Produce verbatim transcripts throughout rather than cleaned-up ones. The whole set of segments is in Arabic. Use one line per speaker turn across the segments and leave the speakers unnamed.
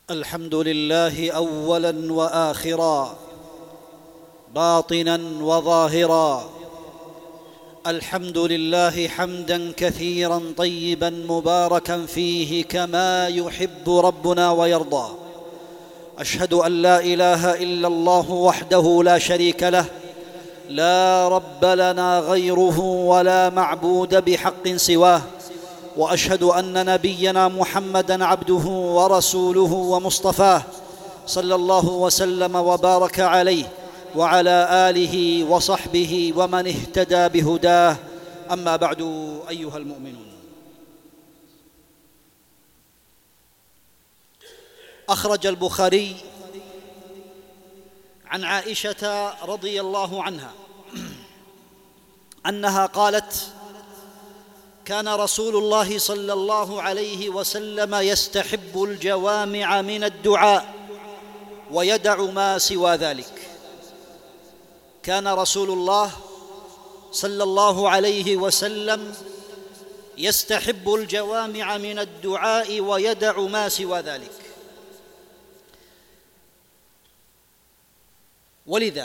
الحمد لله أولا وآخرا، باطنا وظاهرا. الحمد لله حمدا كثيرا طيبا مباركا فيه كما يحب ربنا ويرضى. أشهد أن لا إله إلا الله وحده لا شريك له، لا رب لنا غيره ولا معبود بحق سواه. وأشهد أن نبينا محمدًا عبده ورسوله ومصطفاه، صلى الله وسلم وبارك عليه وعلى آله وصحبه ومن اهتدى بهداه. أما بعد، أيها المؤمنون، أخرج البخاري عن عائشة رضي الله عنها أنها قالت: كان رسول الله صلى الله عليه وسلم يستحب الجوامع من الدعاء ويدع ما سوى ذلك. كان رسول الله صلى الله عليه وسلم يستحب الجوامع من الدعاء ويدع ما سوى ذلك. ولذا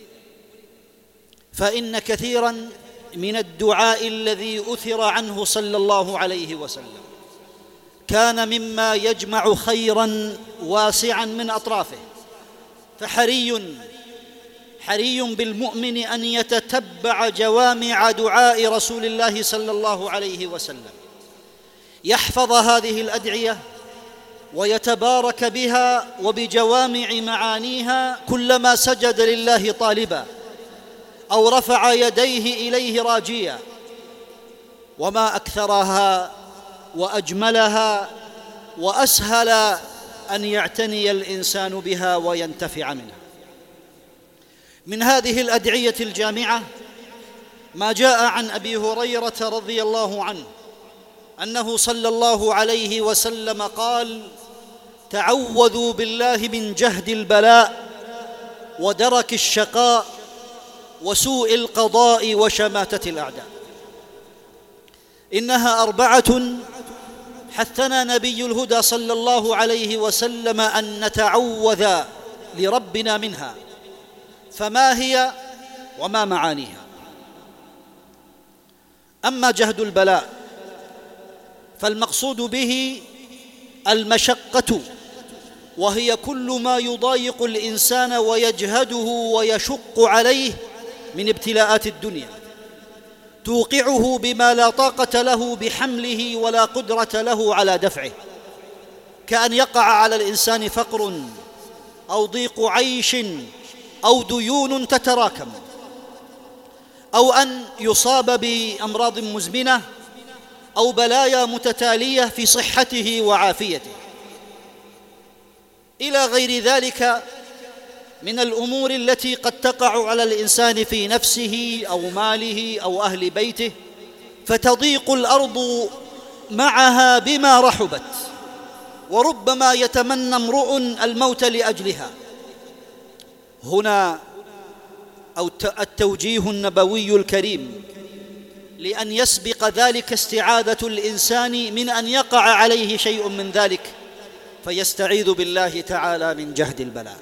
فإن كثيراً من الدعاء الذي أثر عنه صلى الله عليه وسلم كان مما يجمع خيراً واسعاً من أطرافه، فحري حري بالمؤمن أن يتتبع جوامع دعاء رسول الله صلى الله عليه وسلم، يحفظ هذه الأدعية ويتبارك بها وبجوامع معانيها كلما سجد لله طالباً أو رفع يديه إليه راجيا. وما أكثرها وأجملها وأسهل أن يعتني الإنسان بها وينتفع منها. من هذه الأدعية الجامعة ما جاء عن أبي هريرة رضي الله عنه أنه صلى الله عليه وسلم قال: تعوذوا بالله من جهد البلاء ودرك الشقاء وسوء القضاء وشماتة الأعداء. إنها أربعة حثنا نبي الهدى صلى الله عليه وسلم أن نتعوذ لربنا منها، فما هي وما معانيها؟ أما جهد البلاء فالمقصود به المشقة، وهي كل ما يضايق الإنسان ويجهده ويشق عليه من ابتلاءات الدنيا، توقعه بما لا طاقة له بحمله ولا قدرة له على دفعه، كأن يقع على الإنسان فقر أو ضيق عيش أو ديون تتراكم، أو أن يصاب بأمراض مزمنة أو بلايا متتالية في صحته وعافيته، إلى غير ذلك من الأمور التي قد تقع على الإنسان في نفسه أو ماله أو أهل بيته، فتضيق الأرض معها بما رحبت، وربما يتمنى امرؤ الموت لأجلها. هنا أو التوجيه النبوي الكريم لأن يسبق ذلك استعاذة الإنسان من أن يقع عليه شيء من ذلك، فيستعيذ بالله تعالى من جهد البلاء.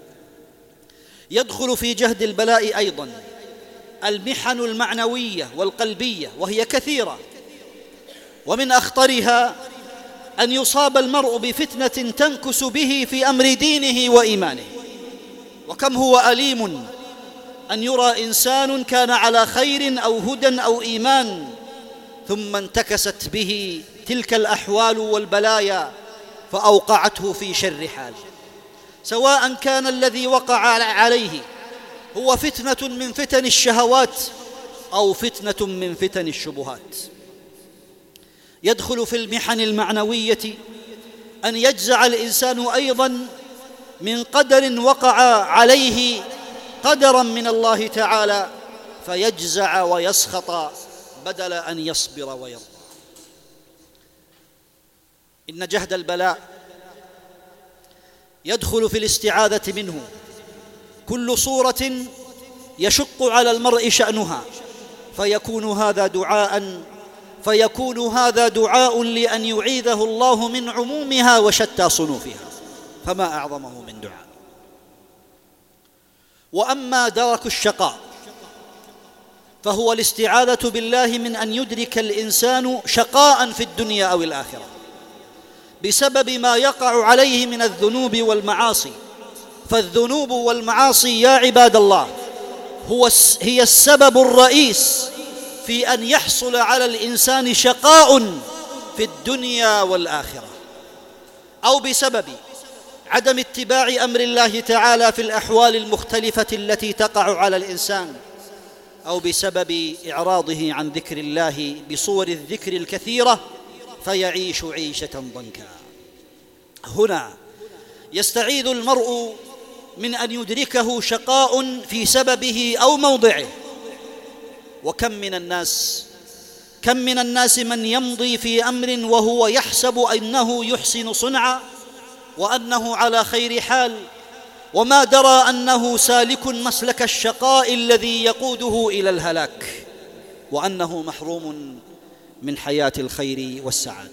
يدخل في جهد البلاء أيضاً المحن المعنوية والقلبية، وهي كثيرة، ومن أخطرها أن يصاب المرء بفتنة تنكس به في أمر دينه وإيمانه. وكم هو أليم أن يرى إنسان كان على خير أو هدى أو إيمان ثم انتكست به تلك الأحوال والبلايا فأوقعته في شر حال، سواء كان الذي وقع عليه هو فتنة من فتن الشهوات أو فتنة من فتن الشبهات. يدخل في المحن المعنوية أن يجزع الإنسان أيضاً من قدر وقع عليه قدراً من الله تعالى، فيجزع ويسخط بدل أن يصبر ويرضى. إن جهد البلاء يدخل في الاستعاذة منه كل صورة يشق على المرء شأنها، فيكون هذا دعاء فيكون هذا دعاء لأن يعيذه الله من عمومها وشتى صنوفها. فما أعظمه من دعاء. وأما درك الشقاء فهو الاستعاذة بالله من أن يدرك الإنسان شقاء في الدنيا أو الآخرة بسبب ما يقع عليه من الذنوب والمعاصي. فالذنوب والمعاصي يا عباد الله هو هي السبب الرئيس في أن يحصل على الإنسان شقاء في الدنيا والآخرة، أو بسبب عدم اتباع أمر الله تعالى في الأحوال المختلفة التي تقع على الإنسان، أو بسبب إعراضه عن ذكر الله بصور الذكر الكثيرة فيعيش عيشة ضنكا. هنا يستعيذ المرء من أن يدركه شقاء في سببه أو موضعه. وكم من الناس كم من الناس من يمضي في أمر وهو يحسب أنه يحسن صنعا وأنه على خير حال، وما درى أنه سالك مسلك الشقاء الذي يقوده إلى الهلاك، وأنه محروم من حياة الخير والسعادة.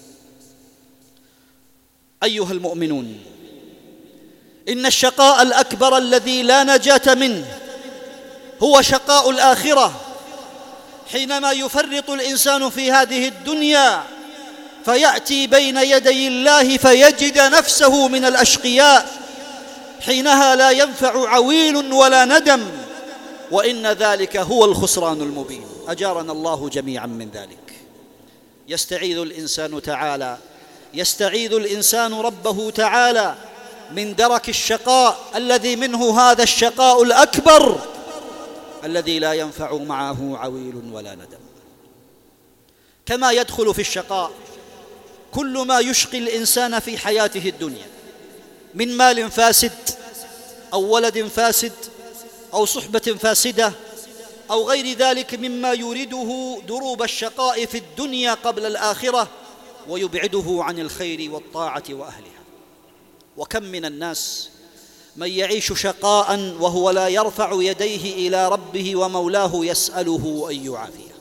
أيها المؤمنون، إن الشقاء الأكبر الذي لا نجاة منه هو شقاء الآخرة، حينما يفرط الإنسان في هذه الدنيا فيأتي بين يدي الله فيجد نفسه من الأشقياء، حينها لا ينفع عويل ولا ندم، وإن ذلك هو الخسران المبين. أجارنا الله جميعا من ذلك. يستعيذ الإنسان تعالى يستعيذ الإنسان ربه تعالى من درك الشقاء الذي منه هذا الشقاء الأكبر الذي لا ينفع معه عويل ولا ندم. كما يدخل في الشقاء كل ما يشقي الإنسان في حياته الدنيا من مال فاسد أو ولد فاسد أو صحبة فاسدة أو غير ذلك مما يورده دروب الشقاء في الدنيا قبل الآخرة ويبعده عن الخير والطاعة وأهلها. وكم من الناس من يعيش شقاء وهو لا يرفع يديه إلى ربه ومولاه يسأله أن يعافيه.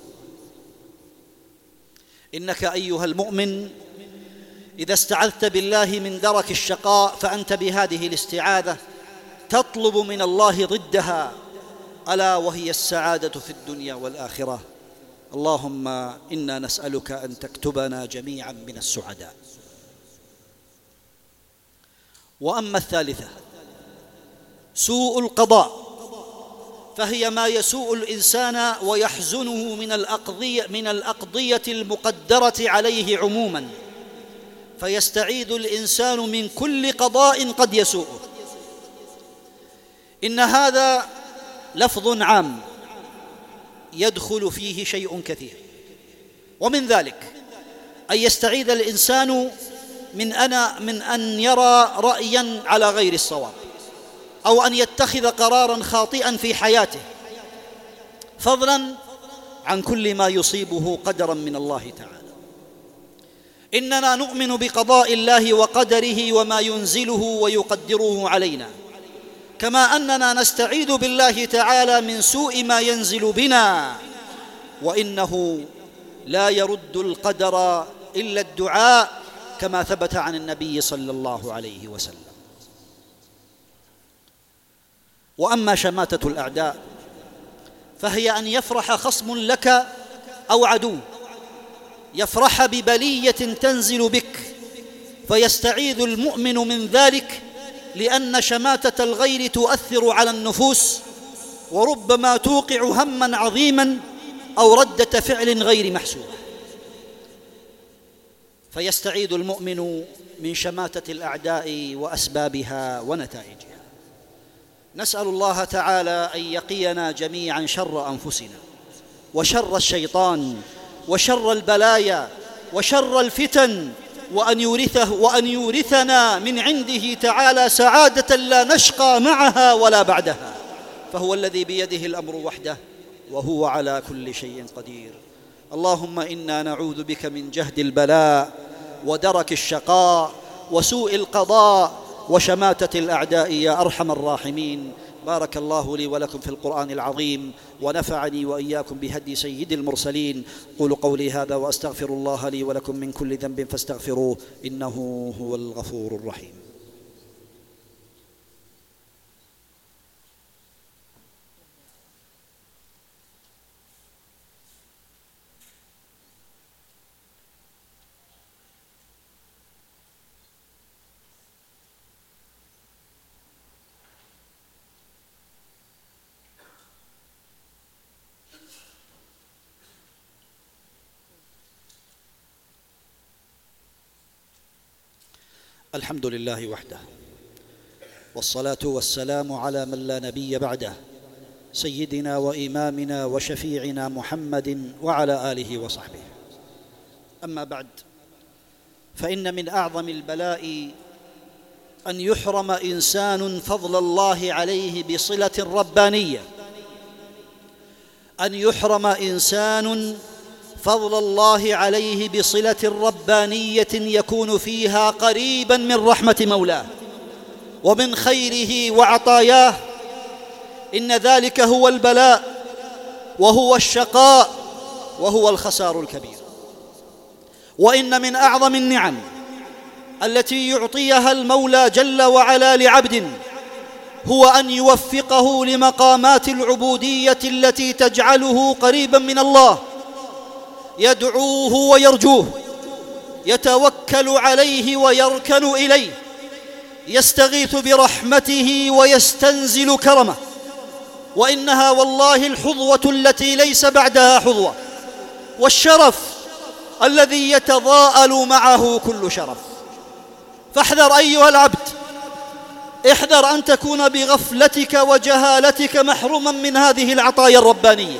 إنك أيها المؤمن إذا استعذت بالله من درك الشقاء فأنت بهذه الاستعاذة تطلب من الله ضدها، ألا وهي السعادة في الدنيا والآخرة. اللهم إنا نسألك أن تكتبنا جميعا من السعداء. وأما الثالثة سوء القضاء، فهي ما يسوء الإنسان ويحزنه من الأقضية, من الأقضية المقدرة عليه عموما، فيستعيذ الإنسان من كل قضاء قد يسوءه. إن هذا لفظ عام يدخل فيه شيء كثير، ومن ذلك أن يستعيذ الإنسان من أنا من أن يرى رأيا على غير الصواب، أو أن يتخذ قراراً خاطئاً في حياته، فضلاً عن كل ما يصيبه قدراً من الله تعالى. إننا نؤمن بقضاء الله وقدره وما ينزله ويقدره علينا، كما أننا نستعيذ بالله تعالى من سوء ما ينزل بنا، وإنه لا يرد القدر إلا الدعاء كما ثبت عن النبي صلى الله عليه وسلم. وأما شماتة الأعداء فهي أن يفرح خصم لك أو عدو، يفرح ببلية تنزل بك، فيستعيذ المؤمن من ذلك، لأن شماتة الغير تؤثر على النفوس، وربما توقع هماً عظيماً أو ردة فعل غير محسوبة. فيستعيذ المؤمن من شماتة الأعداء وأسبابها ونتائجها. نسأل الله تعالى أن يقينا جميعاً شر أنفسنا وشر الشيطان وشر البلايا وشر الفتن، وأن يورثه وأن يورثنا من عنده تعالى سعادة لا نشقى معها ولا بعدها، فهو الذي بيده الأمر وحده وهو على كل شيء قدير. اللهم إنا نعوذ بك من جهد البلاء ودرك الشقاء وسوء القضاء وشماتة الأعداء يا أرحم الراحمين. بارك الله لي ولكم في القرآن العظيم، ونفعني وإياكم بهدي سيد المرسلين. قولوا قولي هذا وأستغفر الله لي ولكم من كل ذنب فاستغفروه إنه هو الغفور الرحيم. الحمد لله وحده، والصلاة والسلام على من لا نبي بعده، سيدنا وإمامنا وشفيعنا محمد وعلى آله وصحبه. أما بعد، فإن من أعظم البلاء أن يحرم إنسان فضل الله عليه بصلة ربانية، أن يحرم إنسان فضل الله عليه بصلة ربانية يكون فيها قريبا من رحمة مولاه ومن خيره وعطاياه. إن ذلك هو البلاء وهو الشقاء وهو الخسار الكبير. وإن من أعظم النعم التي يعطيها المولى جل وعلا لعبد هو أن يوفقه لمقامات العبودية التي تجعله قريبا من الله، يدعوه ويرجوه، يتوكل عليه ويركن إليه، يستغيث برحمته ويستنزل كرمه. وإنها والله الحظوة التي ليس بعدها حظوة، والشرف الذي يتضاءل معه كل شرف. فاحذر أيها العبد، احذر أن تكون بغفلتك وجهالتك محروما من هذه العطايا الربانية،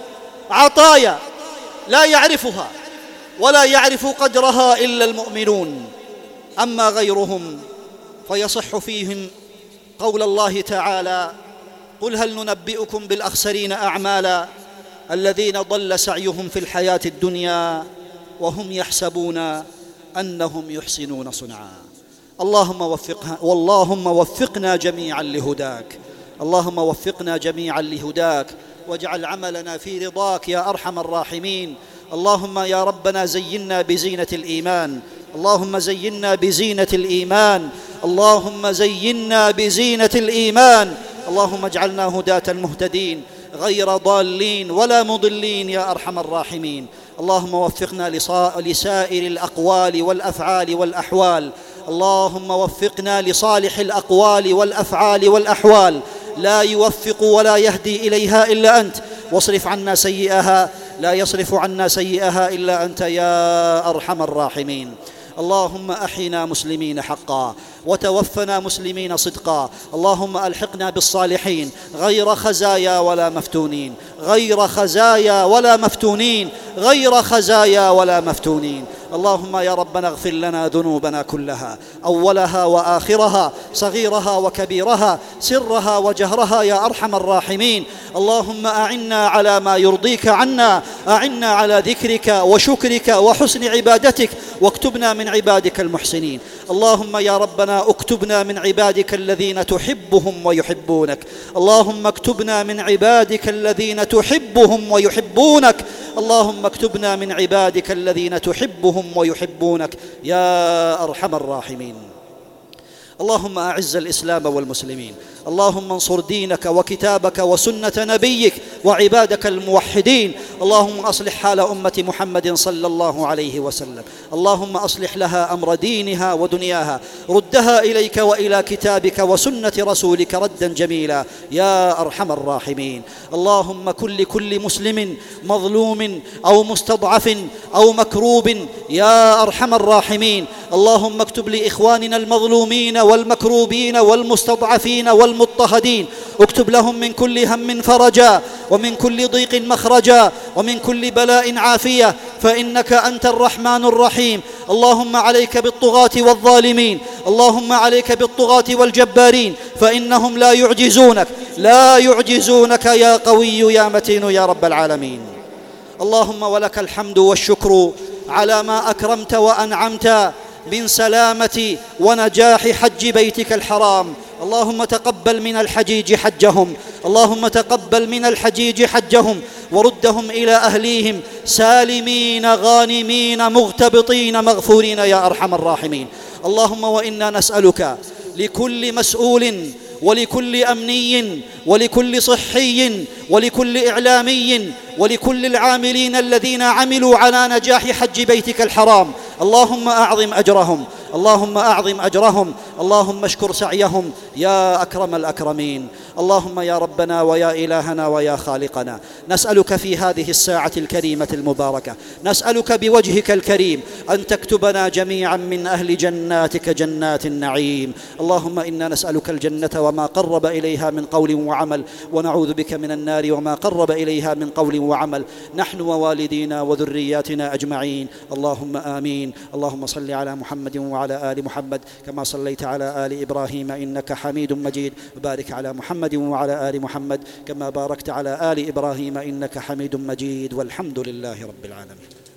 عطايا لا يعرفها ولا يعرف قدرها إلا المؤمنون. أما غيرهم فيصح فيهم قول الله تعالى: قل هل ننبئكم بالأخسرين أعمالا الذين ضل سعيهم في الحياة الدنيا وهم يحسبون أنهم يحسنون صنعا. اللهم وفقها واللهم وفقنا جميعا لهداك، اللهم وفقنا جميعا لهداك، واجعل عملنا في رضاك يا أرحم الراحمين. اللهم يا ربنا زينا بزينة الإيمان، اللهم زينا بزينة الإيمان، اللهم زينا بزينة الإيمان. اللهم اجعلنا هداة مهتدين غير ضالين ولا مضلين يا أرحم الراحمين. اللهم وفقنا لسائر الأقوال والأفعال والأحوال، اللهم وفقنا لصالح الأقوال والأفعال والأحوال، لا يوفق ولا يهدي إليها إلا أنت، واصرف عنا سيئها، لا يصرف عنا سيئها إلا أنت يا أرحم الراحمين. اللهم أحينا مسلمين حقا وتوفنا مسلمين صدقا. اللهم ألحقنا بالصالحين غير خزايا ولا مفتونين، غير خزايا ولا مفتونين، غير خزايا ولا مفتونين. اللهم يا ربنا اغفر لنا ذنوبنا كلها، أولها وآخرها، صغيرها وكبيرها، سرها وجهرها يا أرحم الراحمين. اللهم أعنا على ما يرضيك عنا، أعنا على ذكرك وشكرك وحسن عبادتك، واكتبنا من عبادك المحسنين. اللهم يا ربنا اكتبنا من عبادك الذين تحبهم ويحبونك، اللهم اكتبنا من عبادك الذين تحبهم ويحبونك، اللهم اكتبنا من عبادك الذين تحبهم ويحبونك يا أرحم الراحمين. اللهم أعز الإسلام والمسلمين، اللهم انصر دينك وكتابك وسنة نبيك وعبادك الموحدين. اللهم أصلح حال أمة محمد صلى الله عليه وسلم، اللهم أصلح لها أمر دينها ودنياها، ردها إليك وإلى كتابك وسنة رسولك ردا جميلا يا أرحم الراحمين. اللهم كن لكل مسلم مظلوم أو مستضعف أو مكروب يا أرحم الراحمين. اللهم اكتب لإخواننا المظلومين والمكروبين والمستضعفين والمضطهدين، اكتب لهم من كل هم فرجا، ومن كل ضيق مخرجا، ومن كل بلاء عافية، فإنك أنت الرحمن الرحيم. اللهم عليك بالطغاة والظالمين، اللهم عليك بالطغاة والجبارين، فإنهم لا يعجزونك، لا يعجزونك يا قوي يا متين يا رب العالمين. اللهم ولك الحمد والشكر على ما أكرمت وأنعمت من سلامة ونجاح حج بيتك الحرام. اللهم تقبل من الحجيج حجهم، اللهم تقبل من الحجيج حجهم، وردهم إلى أهليهم سالمين غانمين مغتبطين مغفورين يا أرحم الراحمين. اللهم وإنا نسألك لكل مسؤول ولكل أمني ولكل صحي ولكل إعلامي ولكل العاملين الذين عملوا على نجاح حج بيتك الحرام، اللهم أعظم أجرهم، اللهم أعظم أجرهم، اللهم اشكر سعيهم يا أكرم الأكرمين. اللهم يا ربنا ويا إلهنا ويا خالقنا، نسألك في هذه الساعة الكريمة المباركة، نسألك بوجهك الكريم أن تكتبنا جميعا من أهل جناتك جنات النعيم. اللهم إنا نسألك الجنة وما قرب إليها من قول وعمل، ونعوذ بك من النار وما قرب إليها من قول وعمل، نحن ووالدينا وذرياتنا أجمعين. اللهم آمين. اللهم صل على محمد وعلى آل محمد كما صليت على آل إبراهيم إنك حميد مجيد، وبارك على محمد وعلى آل محمد كما باركت على آل إبراهيم إنك حميد مجيد، والحمد لله رب العالمين.